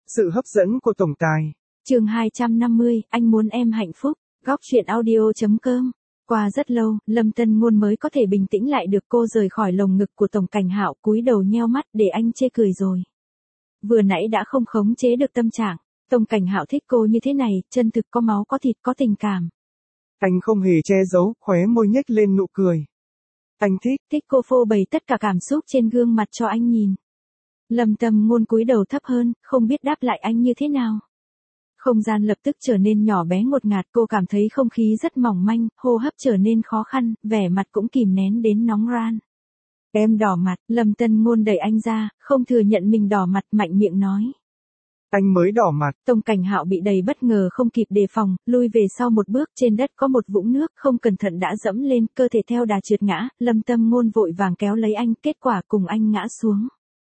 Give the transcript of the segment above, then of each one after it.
Sự hấp dẫn của tổng tài. Chương 250, anh muốn em hạnh phúc. Góc truyện audio.com. Qua rất lâu, Lâm Tân Ngôn mới có thể bình tĩnh lại được. Cô rời khỏi lồng ngực của Tổng Cảnh Hạo, cúi đầu nheo mắt để anh chê cười rồi. Vừa nãy đã không khống chế được tâm trạng. Tổng Cảnh Hạo thích cô như thế này, chân thực, có máu có thịt, có tình cảm. Anh không hề che giấu, khóe môi nhếch lên nụ cười. Anh thích cô phô bày tất cả cảm xúc trên gương mặt cho anh nhìn. Lâm Tân Ngôn cúi đầu thấp hơn, không biết đáp lại anh như thế nào. Không gian lập tức trở nên nhỏ bé ngột ngạt, cô cảm thấy không khí rất mỏng manh, hô hấp trở nên khó khăn, vẻ mặt cũng kìm nén đến nóng ran. Em đỏ mặt, Lâm Tân Ngôn đẩy anh ra, không thừa nhận mình đỏ mặt, mạnh miệng nói. Anh mới đỏ mặt. Tổng Cảnh Hạo bị đầy bất ngờ, không kịp đề phòng, lui về sau một bước. Trên đất có một vũng nước, không cẩn thận đã dẫm lên, cơ thể theo đà trượt ngã. Lâm Tân Ngôn vội vàng kéo lấy anh, kết quả cùng anh ngã xuống.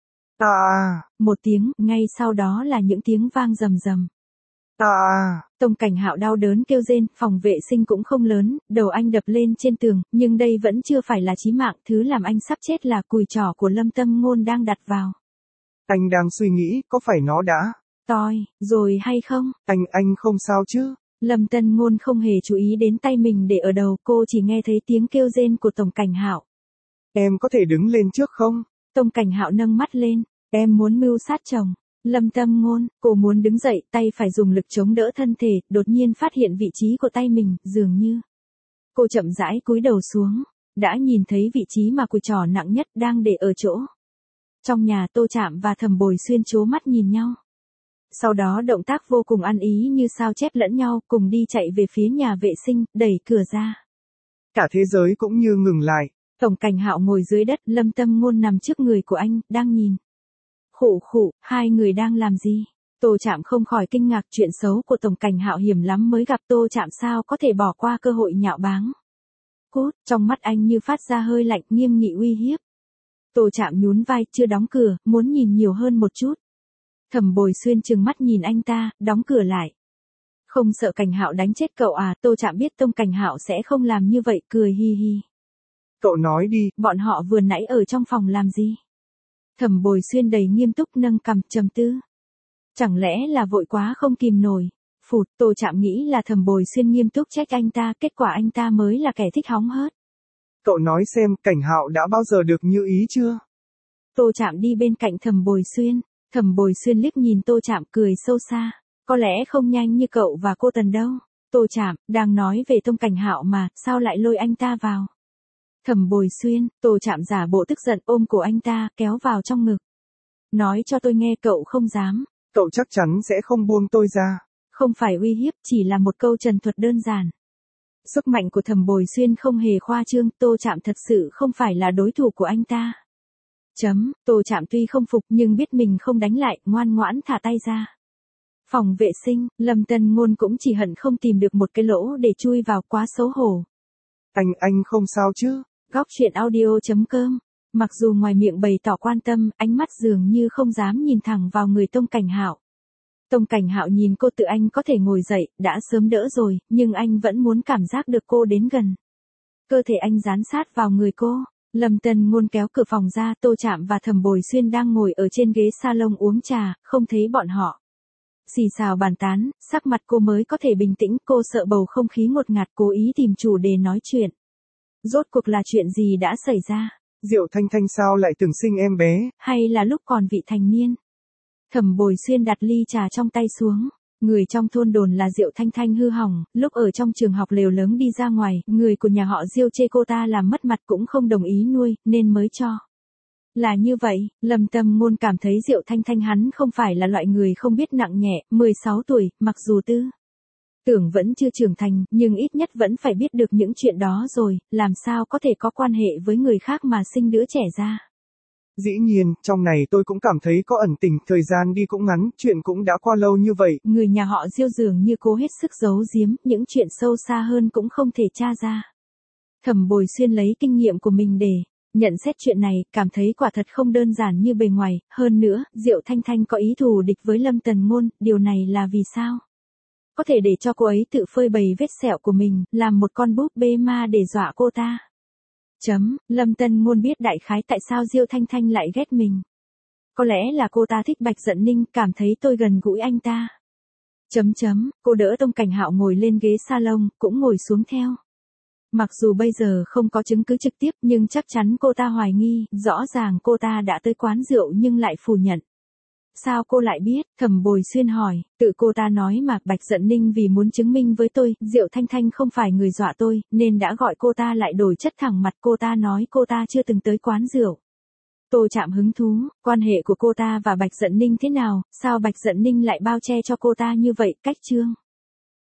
Một tiếng, ngay sau đó là những tiếng vang rầm rầm. Tổng Cảnh Hạo đau đớn kêu rên, phòng vệ sinh cũng không lớn, đầu anh đập lên trên tường, nhưng đây vẫn chưa phải là chí mạng, thứ làm anh sắp chết là cùi trỏ của Lâm Tân Ngôn đang đặt vào. Anh đang suy nghĩ, có phải nó đã toi rồi hay không? Anh không sao chứ? Lâm Tân Ngôn không hề chú ý đến tay mình để ở đầu, cô chỉ nghe thấy tiếng kêu rên của Tổng Cảnh Hạo. Em có thể đứng lên trước không? Tổng Cảnh Hạo nâng mắt lên, em muốn mưu sát chồng. Lâm Tân Ngôn, cô muốn đứng dậy, tay phải dùng lực chống đỡ thân thể, đột nhiên phát hiện vị trí của tay mình, dường như. Cô chậm rãi cúi đầu xuống, đã nhìn thấy vị trí mà cùi trỏ nặng nhất đang để ở chỗ. Trong nhà, Tô Trạm và Thẩm Bồi Xuyên trố mắt nhìn nhau. Sau đó động tác vô cùng ăn ý như sao chép lẫn nhau, cùng đi chạy về phía nhà vệ sinh, đẩy cửa ra. Cả thế giới cũng như ngừng lại. Tổng Cảnh Hạo ngồi dưới đất, Lâm Tân Ngôn nằm trước người của anh, đang nhìn. Khụ, hai người đang làm gì? Tô Trạm không khỏi kinh ngạc, chuyện xấu của Tổng Cảnh Hạo hiểm lắm mới gặp. Tô Trạm sao có thể bỏ qua cơ hội nhạo báng. Cút, trong mắt anh như phát ra hơi lạnh, nghiêm nghị uy hiếp. Tô Trạm nhún vai, chưa đóng cửa, muốn nhìn nhiều hơn một chút. Thẩm Bồi Xuyên trừng mắt nhìn anh ta, đóng cửa lại. Không sợ Cảnh Hạo đánh chết cậu à? Tô Trạm biết Tổng Cảnh Hạo sẽ không làm như vậy, cười hi hi. Cậu nói đi. Bọn họ vừa nãy ở trong phòng làm gì? Thẩm Bồi Xuyên đầy nghiêm túc nâng cằm, trầm tư. Chẳng lẽ là vội quá không kìm nổi? Phụt, Tô Trạm nghĩ là Thẩm Bồi Xuyên nghiêm túc trách anh ta, kết quả anh ta mới là kẻ thích hóng hớt. Cậu nói xem, Cảnh Hạo đã bao giờ được như ý chưa? Tô Trạm đi bên cạnh Thẩm Bồi Xuyên. Thẩm Bồi Xuyên liếc nhìn Tô Trạm, cười sâu xa. Có lẽ không nhanh như cậu và cô Tần đâu. Tô Trạm, đang nói về Tổng Cảnh Hạo mà, sao lại lôi anh ta vào? Thẩm Bồi Xuyên, Tô Trạm giả bộ tức giận, ôm cổ anh ta, kéo vào trong ngực. Nói cho tôi nghe, cậu không dám. Cậu chắc chắn sẽ không buông tôi ra. Không phải uy hiếp, chỉ là một câu trần thuật đơn giản. Sức mạnh của Thẩm Bồi Xuyên không hề khoa trương, Tô Trạm thật sự không phải là đối thủ của anh ta. Tô Trạm tuy không phục nhưng biết mình không đánh lại, ngoan ngoãn thả tay ra. Phòng vệ sinh, Lâm Tân Ngôn cũng chỉ hận không tìm được một cái lỗ để chui vào, quá xấu hổ. Anh không sao chứ? Góc truyện audio.com. Mặc dù ngoài miệng bày tỏ quan tâm, ánh mắt dường như không dám nhìn thẳng vào người Tổng Cảnh Hạo. Tổng Cảnh Hạo nhìn cô, tự anh có thể ngồi dậy, đã sớm đỡ rồi, nhưng anh vẫn muốn cảm giác được cô đến gần. Cơ thể anh dán sát vào người cô. Lâm Tân Ngôn kéo cửa phòng ra, Tô Trạm và Thẩm Bồi Xuyên đang ngồi ở trên ghế salon uống trà, không thấy bọn họ. Xì xào bàn tán, sắc mặt cô mới có thể bình tĩnh, cô sợ bầu không khí ngột ngạt, cố ý tìm chủ đề nói chuyện. Rốt cuộc là chuyện gì đã xảy ra? Diệu Thanh Thanh sao lại từng sinh em bé? Hay là lúc còn vị thành niên? Thẩm Bồi Xuyên đặt ly trà trong tay xuống. Người trong thôn đồn là Diệu Thanh Thanh hư hỏng, lúc ở trong trường học lều lớn đi ra ngoài, người của nhà họ Diêu chê cô ta làm mất mặt cũng không đồng ý nuôi, nên mới cho. Là như vậy, Lâm Tân Ngôn cảm thấy Diệu Thanh Thanh hắn không phải là loại người không biết nặng nhẹ, 16 tuổi, mặc dù tưởng vẫn chưa trưởng thành, nhưng ít nhất vẫn phải biết được những chuyện đó rồi, làm sao có thể có quan hệ với người khác mà sinh đứa trẻ ra. Dĩ nhiên, trong này tôi cũng cảm thấy có ẩn tình, thời gian đi cũng ngắn, chuyện cũng đã qua lâu như vậy. Người nhà họ Diêu dường như cố hết sức giấu giếm, những chuyện sâu xa hơn cũng không thể tra ra. Thẩm Bồi Xuyên lấy kinh nghiệm của mình để nhận xét chuyện này, cảm thấy quả thật không đơn giản như bề ngoài, hơn nữa, Diệu Thanh Thanh có ý thù địch với Lâm Tân Ngôn, điều này là vì sao? Có thể để cho cô ấy tự phơi bày vết sẹo của mình, làm một con búp bê ma để dọa cô ta. Lâm Tân Ngôn biết đại khái tại sao Diêu Thanh Thanh lại ghét mình. Có lẽ là cô ta thích Bạch Dận Ninh, cảm thấy tôi gần gũi anh ta. Cô đỡ Tông Cảnh Hạo ngồi lên ghế salon, cũng ngồi xuống theo. Mặc dù bây giờ không có chứng cứ trực tiếp nhưng chắc chắn cô ta hoài nghi, rõ ràng cô ta đã tới quán rượu nhưng lại phủ nhận. Sao cô lại biết? Thẩm Bồi Xuyên hỏi, tự cô ta nói mà, Bạch Dận Ninh vì muốn chứng minh với tôi, Diệu Thanh Thanh không phải người dọa tôi, nên đã gọi cô ta lại đổi chất thẳng mặt, cô ta nói cô ta chưa từng tới quán rượu. Tô Trạm hứng thú, quan hệ của cô ta và Bạch Dận Ninh thế nào, sao Bạch Dận Ninh lại bao che cho cô ta như vậy, cách trương?